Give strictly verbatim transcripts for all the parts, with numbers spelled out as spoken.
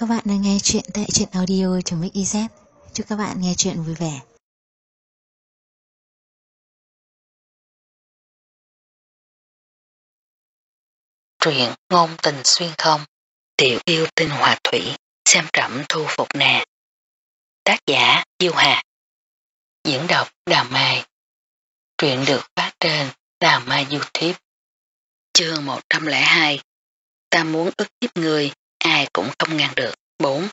các bạn đang nghe chuyện tại truyện audio.mixyz. Chúc các bạn nghe chuyện vui vẻ. Truyện ngôn tình xuyên không, tiểu yêu tinh hòa thủy, xem trẫm thu phục nàng. Tác giả Diêu Hà. Diễn đọc Đào Mai. Truyện được phát trên Đào Mai YouTube. Chương một trăm lẻ hai. Ta muốn ức hiếp người, ai cũng không ngăn được. bốn.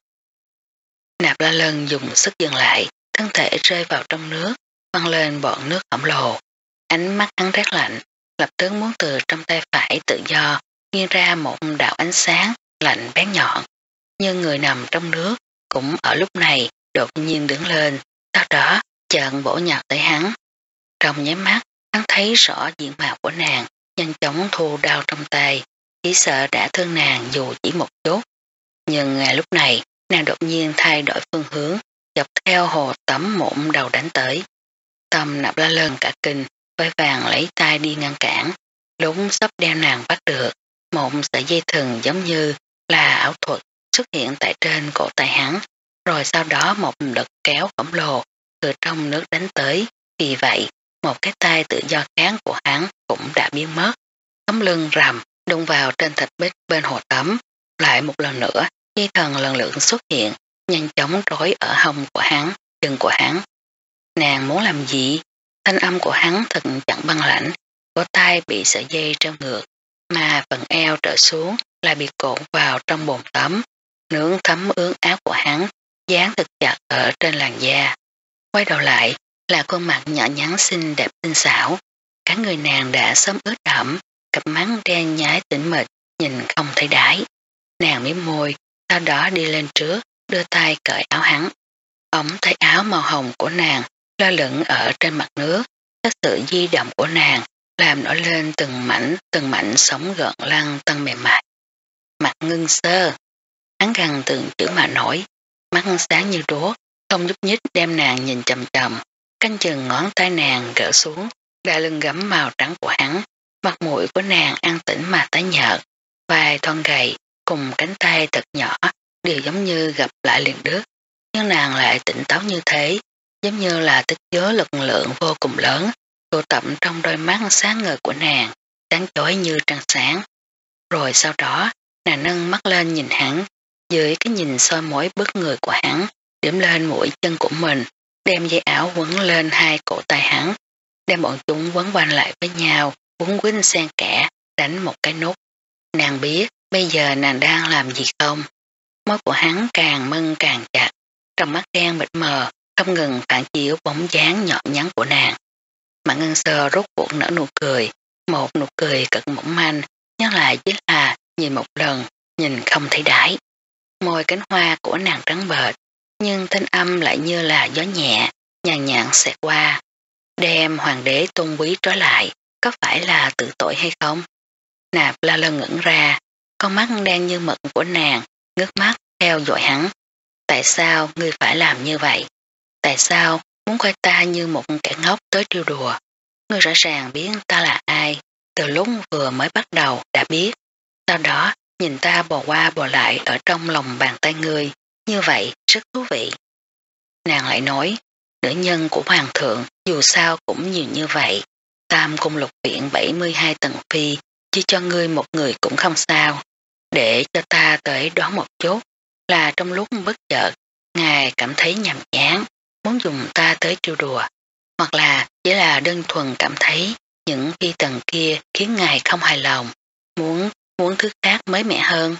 Nạp La Lân dùng sức dừng lại, thân thể rơi vào trong nước, văng lên bọn nước khổng lồ. Ánh mắt hắn rét lạnh, lập tức muốn từ trong tay phải tự do nghiêng ra một đạo ánh sáng lạnh bén nhọn. Nhưng người nằm trong nước cũng ở lúc này đột nhiên đứng lên, sau đó chợt bổ nhào tới hắn. Trong nháy mắt, hắn thấy rõ diện mạo của nàng, nhanh chóng thu đao trong tay, chỉ sợ đã thương nàng dù chỉ một chút. Nhưng ngay lúc này, nàng đột nhiên thay đổi phương hướng, dọc theo hồ tắm mụn đầu đánh tới. Tâm Nạp La Lân cả kinh, vội vàng lấy tay đi ngăn cản, lúc sắp đem nàng bắt được. Một sợi dây thừng giống như là ảo thuật xuất hiện tại trên cổ tay hắn, rồi sau đó một đợt kéo khổng lồ từ trong nước đánh tới. Vì vậy, một cái tay tự do kháng của hắn cũng đã biến mất. Tấm lưng rầm đụng vào trên thạch bích bên hồ tắm. Lại một lần nữa, dây thần lần lượt xuất hiện, nhanh chóng trói ở hông của hắn, chân của hắn. Nàng muốn làm gì? Thanh âm của hắn thật chẳng băng lãnh, cổ tay bị sợi dây treo ngược, mà phần eo trở xuống lại bị cột vào trong bồn tắm. Nướng thấm ướt áo của hắn, dán thật chặt ở trên làn da. Quay đầu lại là khuôn mặt nhỏ nhắn xinh đẹp tinh xảo. Cả người nàng đã sớm ướt đẫm, cặp mắt đen nhái tĩnh mịch, nhìn không thấy đáy. Nàng mím môi, sau đó đi lên trước, đưa tay cởi áo hắn. Ống tay áo màu hồng của nàng lơ lửng ở trên mặt nước, các sự di động của nàng làm nổi lên từng mảnh từng mảnh sóng gợn lăn tân mềm mại. Mặt Ngưng Sơ, hắn gần từng chữ mà nổi, mắt sáng như đuốc, không nhúc nhích đem nàng nhìn chầm chầm, canh chừng ngón tay nàng gỡ xuống, đai lưng gấm màu trắng của hắn. Mặt mũi của nàng an tĩnh mà tái nhợt, vai thon gầy cùng cánh tay thật nhỏ đều giống như gặp lại liền đứt, nhưng nàng lại tỉnh táo như thế, giống như là tích chứa lực lượng vô cùng lớn tụ tập trong đôi mắt sáng ngời của nàng, sáng chói như trăng sáng. Rồi sau đó, nàng nâng mắt lên nhìn hắn, dưới cái nhìn soi mối bức người của hắn, điểm lên mũi chân của mình, đem dây áo quấn lên hai cổ tay hắn, đem bọn chúng quấn quanh lại với nhau, quấn quýnh xen kẽ, đánh một cái nút. Nàng biết bây giờ nàng đang làm gì không? Mối của hắn càng mân càng chặt, trong mắt đen mịt mờ, không ngừng phản chiếu bóng dáng nhọn nhắn của nàng. Mà Ngân Sơ rút cuộc nở nụ cười, một nụ cười cực mỏng manh, nhắc lại chỉ là nhìn một lần, nhìn không thấy đáy. Môi cánh hoa của nàng trắng bệch, nhưng thanh âm lại như là gió nhẹ, nhàn nhạt xẹt qua. Đem hoàng đế tôn quý trói lại, có phải là tự tội hay không? Nạp La Lân ngẩn ra, con mắt đen như mực của nàng, ngước mắt theo dõi hắn. Tại sao ngươi phải làm như vậy? Tại sao muốn coi ta như một kẻ ngốc tới trêu đùa? Ngươi rõ ràng biết ta là ai, từ lúc vừa mới bắt đầu đã biết. Sau đó nhìn ta bò qua bò lại ở trong lòng bàn tay ngươi, như vậy rất thú vị. Nàng lại nói, nữ nhân của hoàng thượng dù sao cũng nhiều như vậy, tam cung lục viện bảy mươi hai tầng phi, chỉ cho ngươi một người cũng không sao. Để cho ta tới đoán một chút, là trong lúc bất chợt, ngài cảm thấy nhàm chán, muốn dùng ta tới trêu đùa, hoặc là chỉ là đơn thuần cảm thấy những phi tần kia khiến ngài không hài lòng, muốn muốn thứ khác mới mẻ hơn.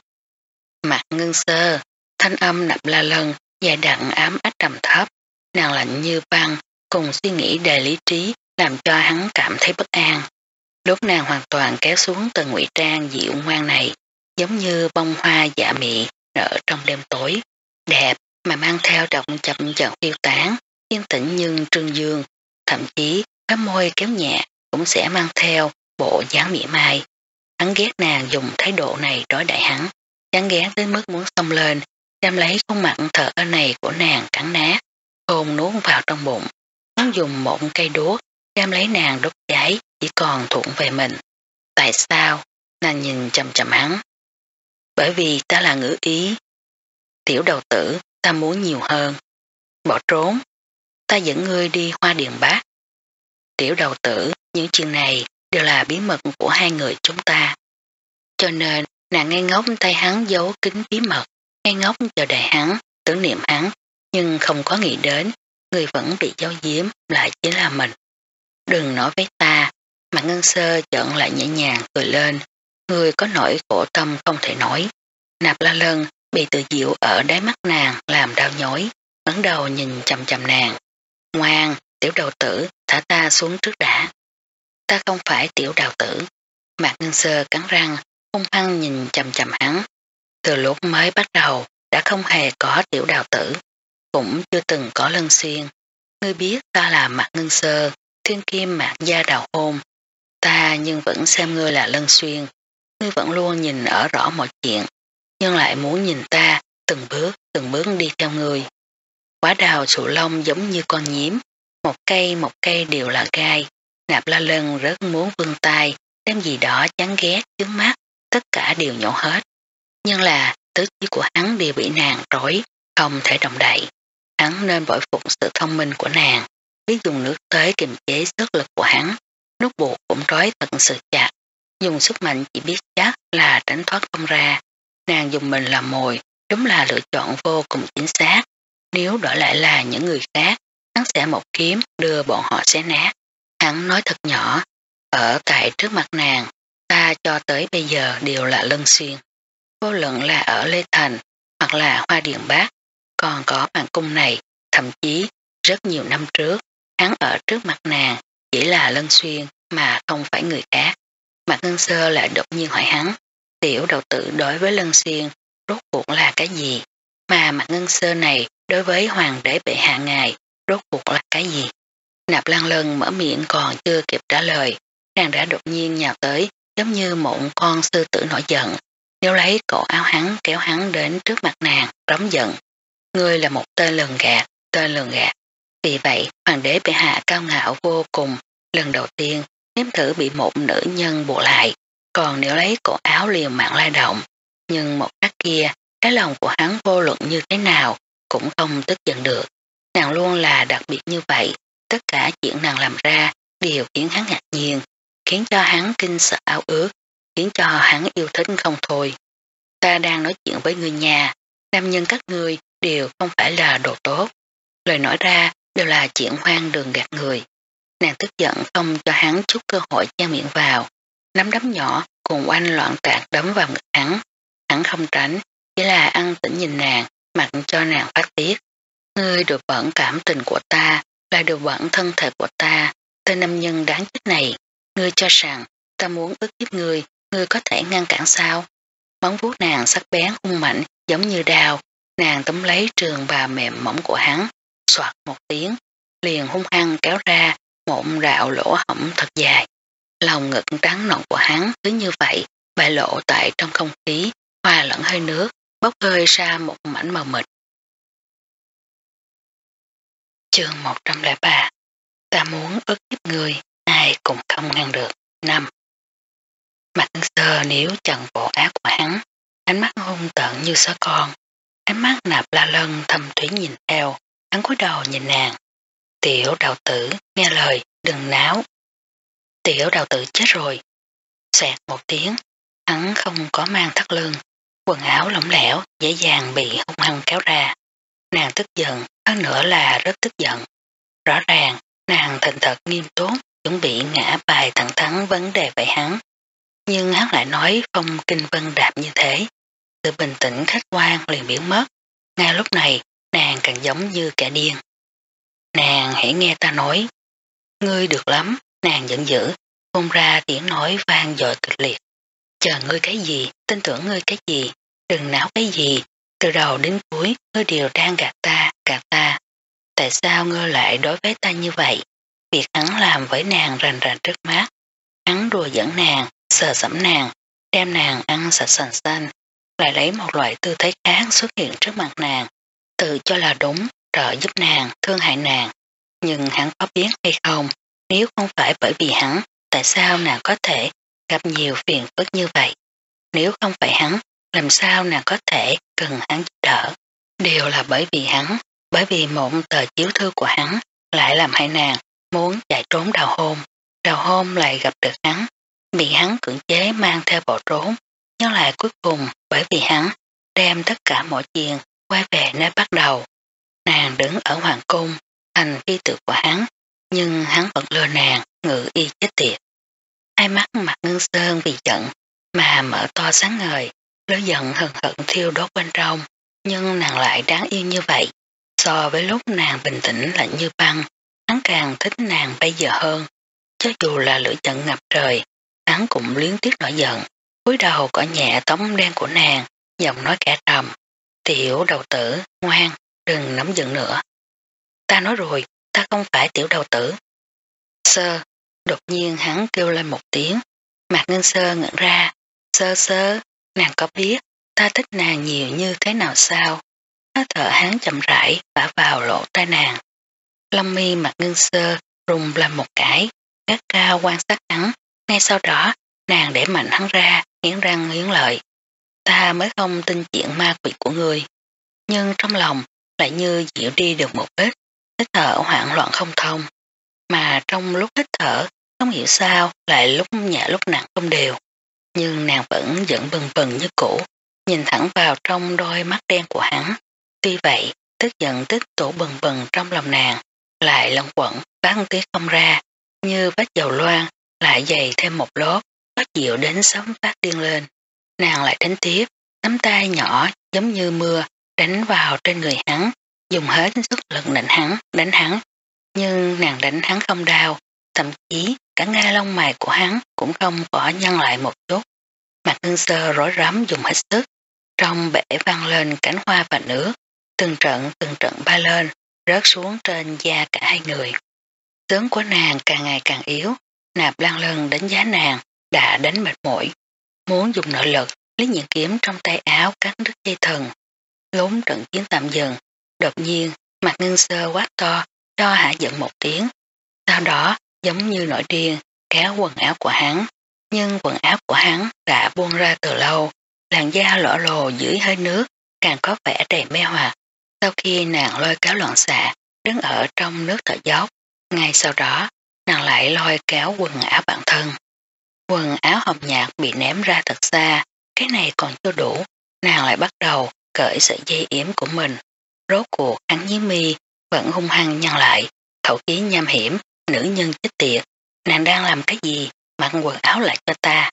Mặt Ngưng Sơ, thanh âm Nạp La Lân dài đặn ám ách trầm thấp, nàng lạnh như băng, cùng suy nghĩ đầy lý trí làm cho hắn cảm thấy bất an. Lúc nàng hoàn toàn kéo xuống từ ngụy trang dịu ngoan này, giống như bông hoa dạ mị nở trong đêm tối, đẹp mà mang theo động chậm chậm phiêu tán, yên tĩnh nhưng trương dương, thậm chí cái môi kéo nhẹ cũng sẽ mang theo bộ dáng mỉa mai. Hắn ghét nàng dùng thái độ này đối đãi hắn, chán ghét đến mức muốn xông lên, đem lấy khuôn mặt thở ơ này của nàng cắn nát, hôn nuốt vào trong bụng, muốn dùng một cây đuốc đem lấy nàng đốt cháy, chỉ còn thuận về mình. Tại sao? Nàng nhìn chầm chầm hắn. Bởi vì ta là ngữ ý. Tiểu đầu tử, ta muốn nhiều hơn. Bỏ trốn, ta dẫn ngươi đi Hoa Điền Bác. Tiểu đầu tử, những chuyện này đều là bí mật của hai người chúng ta. Cho nên, nàng ngây ngốc tay hắn giấu kín bí mật, ngây ngốc chờ đợi hắn, tưởng niệm hắn, nhưng không có nghĩ đến, người vẫn bị giấu giếm lại chính là mình. Đừng nói với ta, Mạc Ngân Sơ chợn lại nhẹ nhàng cười lên, người có nỗi khổ tâm không thể nói. Nạp La Lân bị tự diệu ở đáy mắt nàng làm đau nhói, ngẩng đầu nhìn chầm chầm nàng. Ngoan, tiểu đầu tử, thả ta xuống trước đã. Ta không phải tiểu đào tử. Mạc Ngân Sơ cắn răng, hung hăng nhìn chầm chầm hắn. Từ lúc mới bắt đầu, đã không hề có tiểu đào tử, cũng chưa từng có Lân Xuyên. Ngươi biết ta là Mạc Ngân Sơ, thiên kim Mạc gia đào hôn. Ta nhưng vẫn xem ngươi là Lân Xuyên. Ngươi vẫn luôn nhìn ở rõ mọi chuyện, nhưng lại muốn nhìn ta từng bước, từng bước đi theo ngươi. Quả đào sụ lông giống như con nhím, một cây một cây đều là gai. Nạp La Lân rất muốn vươn tay, đem gì đó chán ghét, chướng mắt, tất cả đều nhổ hết. Nhưng là tứ chi của hắn đều bị nàng trói, không thể động đậy. Hắn nên bội phục sự thông minh của nàng, biết dùng nước tới kiềm chế sức lực của hắn, nút buộc cũng trói thật sự chặt, dùng sức mạnh chỉ biết chắc là tránh thoát không ra. Nàng dùng mình làm mồi, đúng là lựa chọn vô cùng chính xác. Nếu đổi lại là những người khác, hắn sẽ một kiếm đưa bọn họ xé nát. Hắn nói thật nhỏ, ở tại trước mặt nàng, ta cho tới bây giờ đều là Lân Xuyên. Vô luận là ở Lê Thành hoặc là Hoa Điền Bác, còn có hoàng cung này, thậm chí rất nhiều năm trước, hắn ở trước mặt nàng chỉ là Lân Xuyên mà không phải người khác. Mạc Ngân Sơ lại đột nhiên hỏi hắn, tiểu đầu tử đối với Lân Xuyên rốt cuộc là cái gì? Mà Mạc Ngân Sơ này đối với hoàng đế bệ hạ ngài rốt cuộc là cái gì? Nạp Lan Lân mở miệng còn chưa kịp trả lời, nàng đã đột nhiên nhào tới giống như một con sư tử nổi giận, nếu lấy cổ áo hắn kéo hắn đến trước mặt nàng, rống giận. Ngươi là một tên lường gạt, tên lường gạt. Vì vậy, hoàng đế bệ hạ cao ngạo vô cùng, lần đầu tiên nếm thử bị một nữ nhân buộc lại, còn nếu lấy cổ áo liều mạng lai động. Nhưng một khắc kia, cái lòng của hắn vô luận như thế nào cũng không tức giận được. Nàng luôn là đặc biệt như vậy, tất cả chuyện nàng làm ra đều khiến hắn ngạc nhiên, khiến cho hắn kinh sợ ao ước, khiến cho hắn yêu thích không thôi. Ta đang nói chuyện với người nhà, nam nhân các ngươi đều không phải là đồ tốt. Lời nói ra đều là chuyện hoang đường gạt người. Nàng tức giận không cho hắn chút cơ hội chen miệng vào, nắm đấm nhỏ cùng oanh loạn tạc đấm vào ngực hắn. Hắn không tránh, chỉ là ăn tĩnh nhìn nàng, mặc cho nàng phát tiết. Ngươi đùa bẩn cảm tình của ta, là đùa bẩn thân thể của ta, tên nam nhân đáng chết này. Ngươi cho rằng ta muốn ức hiếp ngươi, ngươi có thể ngăn cản sao? Móng vuốt nàng sắc bén hung mạnh giống như đao, nàng tóm lấy trường bào mềm mỏng của hắn, soạt một tiếng, liền hung hăng kéo ra một đạo lỗ hổng thật dài. Lòng ngực trắng nõn của hắn cứ như vậy bại lộ tại trong không khí, hòa lẫn hơi nước, bốc hơi ra một mảnh màu mịt. Chương một trăm lẻ ba. Ta muốn ức hiếp người, ai cũng không ngăn được. Năm. Mạc Ngân Sơ nếu chần bộ áo của hắn, ánh mắt hung tợn như sói con, ánh mắt Nạp La Lân thâm thúy nhìn theo, hắn cúi đầu nhìn nàng. Tiểu đạo tử, nghe lời, đừng náo. Tiểu đạo tử chết rồi. Xoẹt một tiếng, hắn không có mang thắt lưng, quần áo lỏng lẻo, dễ dàng bị hung hăng kéo ra. Nàng tức giận, hơn nữa là rất tức giận. Rõ ràng, nàng thành thật nghiêm túc, chuẩn bị ngã bài thẳng thắn vấn đề với hắn. Nhưng hắn lại nói phong kinh vân đạp như thế. Sự bình tĩnh khách quan liền biến mất. Ngay lúc này, nàng càng giống như kẻ điên. Nàng hãy nghe ta nói. Ngươi được lắm, nàng giận dữ, phun ra tiếng nói vang dội kịch liệt. Chờ ngươi cái gì, tin tưởng ngươi cái gì, đừng náo cái gì, từ đầu đến cuối ngươi đều đang gạt ta, gạt ta. Tại sao ngươi lại đối với ta như vậy? Việc hắn làm với nàng rành rành trước mắt. Hắn đùa dẫn nàng, sờ sẫm nàng, đem nàng ăn sạch sành xanh, lại lấy một loại tư thế khác xuất hiện trước mặt nàng, tự cho là đúng, trợ giúp nàng, thương hại nàng. Nhưng hắn có biết hay không, nếu không phải bởi vì hắn, tại sao nàng có thể gặp nhiều phiền phức như vậy? Nếu không phải hắn, làm sao nàng có thể cần hắn giúp đỡ? đều là bởi vì hắn, bởi vì một tờ chiếu thư của hắn lại làm hại nàng muốn chạy trốn đào hôn. Đào hôn lại gặp được hắn, bị hắn cưỡng chế mang theo bỏ trốn, nhưng lại cuối cùng bởi vì hắn đem tất cả mọi chuyện quay về nơi bắt đầu. Nàng đứng ở hoàng cung thành phi tử của hắn, nhưng hắn vẫn lừa nàng ngự y chết tiệt. Hai mắt Mạc Ngân Sơn vì giận mà mở to sáng ngời, lửa giận hừng hận thiêu đốt bên trong, nhưng nàng lại đáng yêu như vậy. So với lúc nàng bình tĩnh lạnh như băng, hắn càng thích nàng bây giờ hơn. Cho dù là lửa giận ngập trời, hắn cũng luyến tiếc nổi giận, cúi đầu cỏ nhẹ tóc đen của nàng, giọng nói cả trầm. Tiểu đầu tử, ngoan, đừng nóng giận nữa. Ta nói rồi, ta không phải tiểu đầu tử. Sơ, đột nhiên hắn kêu lên một tiếng. Mạc Ngân Sơ ngẩn ra. Sơ sơ, nàng có biết ta thích nàng nhiều như thế nào sao? Nó thở hắn chậm rãi vả vào lỗ tai nàng. Lông mi Mạc Ngân Sơ rung lên một cái, gắt cao quan sát hắn. Ngay sau đó, nàng để mạnh hắn ra, nghiến răng nghiến lợi. Ta mới không tin chuyện ma quỷ của người. Nhưng trong lòng lại như dịu đi được một ít, hít thở hoảng loạn không thông. Mà trong lúc hít thở, không hiểu sao lại lúc nhẹ lúc nặng không đều. Nhưng nàng vẫn giận bừng bừng như cũ, nhìn thẳng vào trong đôi mắt đen của hắn. Tuy vậy, tức giận tích tụ bừng bừng trong lòng nàng, lại lẫn quẩn, phát tiếng không ra, như vết dầu loang, lại dày thêm một lốt, có chịu đến sóng phát điên lên. Nàng lại đánh tiếp, nắm tay nhỏ giống như mưa, đánh vào trên người hắn, dùng hết sức lực đánh hắn, đánh hắn. Nhưng nàng đánh hắn không đau, thậm chí cả ngay lông mày của hắn cũng không có nhăn lại một chút. Mạc Ngân Sơ rối rắm dùng hết sức, trong bể văng lên cánh hoa và nước, từng trận từng trận bay lên, rớt xuống trên da cả hai người. Tướng của nàng càng ngày càng yếu, Nạp Lan Lân đánh giá nàng đã đánh mệt mỏi, muốn dùng nội lực lấy những kiếm trong tay áo cắt đứt dây thần. Lúc trận chiến tạm dừng, đột nhiên Mạc Ngân Sơ quát to cho hạ giận một tiếng, sau đó giống như nổi điên kéo quần áo của hắn, nhưng quần áo của hắn đã buông ra từ lâu, làn da lõ lồ dưới hơi nước càng có vẻ đầy mê hoặc. Sau khi nàng lôi kéo loạn xạ đứng ở trong nước thở dốc, ngay sau đó nàng lại lôi kéo quần áo bản thân. Quần áo hồng nhạt bị ném ra thật xa, cái này còn chưa đủ, nàng lại bắt đầu cởi sợi dây yếm của mình. Rốt cuộc hắn nhí mi vẫn hung hăng nhăn lại, khẩu khí nham hiểm. Nữ nhân chết tiệt, nàng đang làm cái gì, mặc quần áo lại cho ta.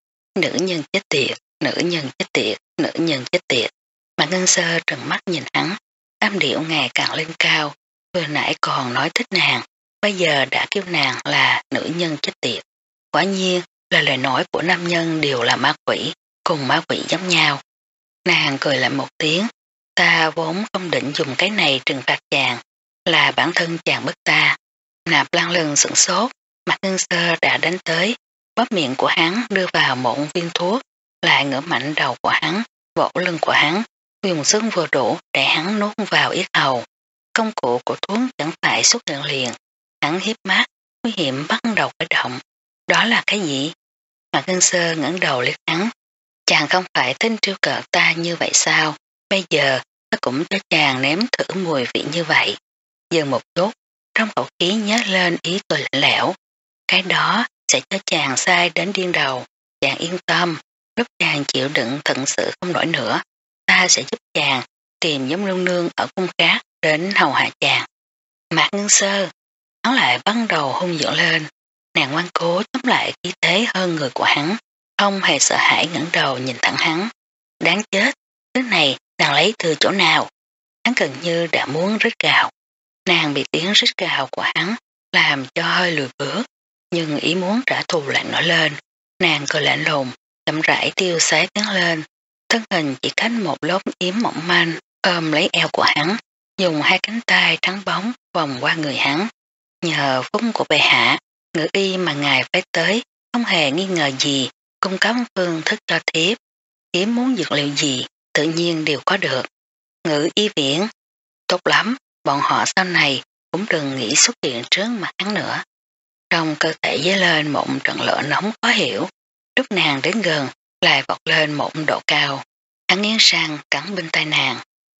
Nữ nhân chết tiệt, nữ nhân chết tiệt, nữ nhân chết tiệt. Mà Ngân Sơ trừng mắt nhìn hắn, âm điệu ngày càng lên cao, vừa nãy còn nói thích nàng, bây giờ đã kêu nàng là nữ nhân chết tiệt. Quả nhiên là lời nói của nam nhân đều là ma quỷ, cùng ma quỷ giống nhau. Nàng cười lại một tiếng, ta vốn không định dùng cái này trừng phạt chàng, là bản thân chàng bức ta. Nạp Lan Lân sửng sốt, Mạc Ngân Sơ đã đánh tới, bóp miệng của hắn đưa vào một viên thuốc, lại ngửa mạnh đầu của hắn, vỗ lưng của hắn, dùng sức vừa đủ để hắn nuốt vào yết hầu. Công cụ của thuốc chẳng phải xuất hiện liền, hắn hiếp mắt, nguy hiểm bắt đầu khởi động. Đó là cái gì? Mạc Ngân Sơ ngẩng đầu liếc hắn, chàng không phải thích trêu cợt ta như vậy sao? Bây giờ ta cũng cho chàng nếm thử mùi vị như vậy. Dừng một chút, trong khẩu khí nhớ lên ý cười lạnh lẽo. Cái đó sẽ cho chàng sai đến điên đầu. Chàng yên tâm, lúc chàng chịu đựng thận sự không nổi nữa, ta sẽ giúp chàng tìm giống nương nương ở cung khác đến hầu hạ chàng. Mạc Ngân Sơ, hắn lại bắt đầu hung dữ lên. Nàng ngoan cố chống lại khí thế hơn người của hắn, không hề sợ hãi ngẩng đầu nhìn thẳng hắn. Đáng chết, thứ này nàng lấy từ chỗ nào? Hắn gần như đã muốn rít gào. Nàng bị tiếng rít gào của hắn làm cho hơi lùi bước, nhưng ý muốn trả thù lại nổi lên. Nàng cười lạnh lùng, chậm rãi tiêu sái tiến lên, thân hình chỉ cách một lớp yếm mỏng manh, ôm lấy eo của hắn, dùng hai cánh tay trắng bóng vòng qua người hắn. Nhờ phúc của bệ hạ, ngự y mà ngài phải tới, không hề nghi ngờ gì, cung cấp phương thức cho thiếp. Thiếp muốn dược liệu gì, tự nhiên đều có được. Ngự y viễn, tốt lắm, bọn họ sau này cũng đừng nghĩ xuất hiện trước mặt hắn nữa. Trong cơ thể dấy lên một trận lửa nóng khó hiểu, lúc nàng đến gần lại vọt lên một độ cao. Hắn nghiến răng cắn bên tay nàng. Nàng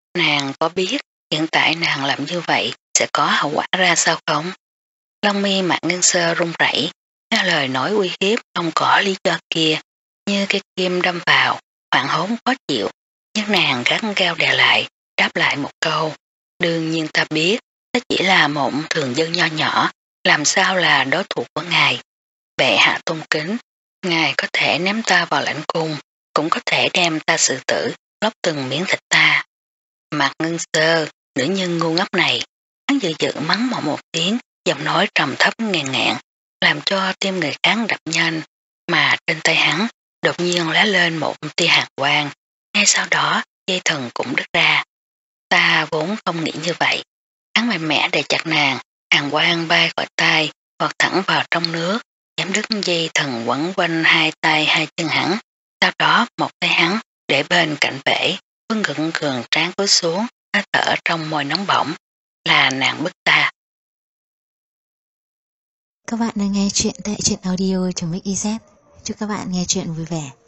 nàng có biết hiện tại nàng làm như vậy sẽ có hậu quả ra sao không? Lông mi Mạc Ngân Sơ run rẩy, nghe lời nói uy hiếp không có lý do kia, như cái kim đâm vào, hoảng hốt khó chịu, nhưng nàng gắt gao đè lại, đáp lại một câu. Đương nhiên ta biết, ta chỉ là một thường dân nho nhỏ, làm sao là đối thủ của ngài. Bệ hạ tôn kính, ngài có thể ném ta vào lãnh cung, cũng có thể đem ta xử tử, lóc từng miếng thịt ta. Mạc Ngân Sơ, nữ nhân ngu ngốc này, hắn dự dự mắng một một tiếng, giọng nói trầm thấp ngàn ngạn, làm cho tim người khác đập nhanh, mà trên tay hắn đột nhiên lóe lên một tia hàn quang, ngay sau đó dây thần cũng đứt ra. Ta vốn không nghĩ như vậy. Hắn mạnh mẽ đè chặt nàng, hàn quang bay khỏi tay, vọt thẳng vào trong nước, chém đứt dây thần quấn quanh hai tay hai chân hắn. Sau đó một tay hắn để bên cạnh bể, vương ngực cường tráng cúi xuống, hơi thở trong môi nóng bỏng, là nàng bức ta. Các bạn đang nghe chuyện tại truyện audio.mixyz. Chúc các bạn nghe chuyện vui vẻ.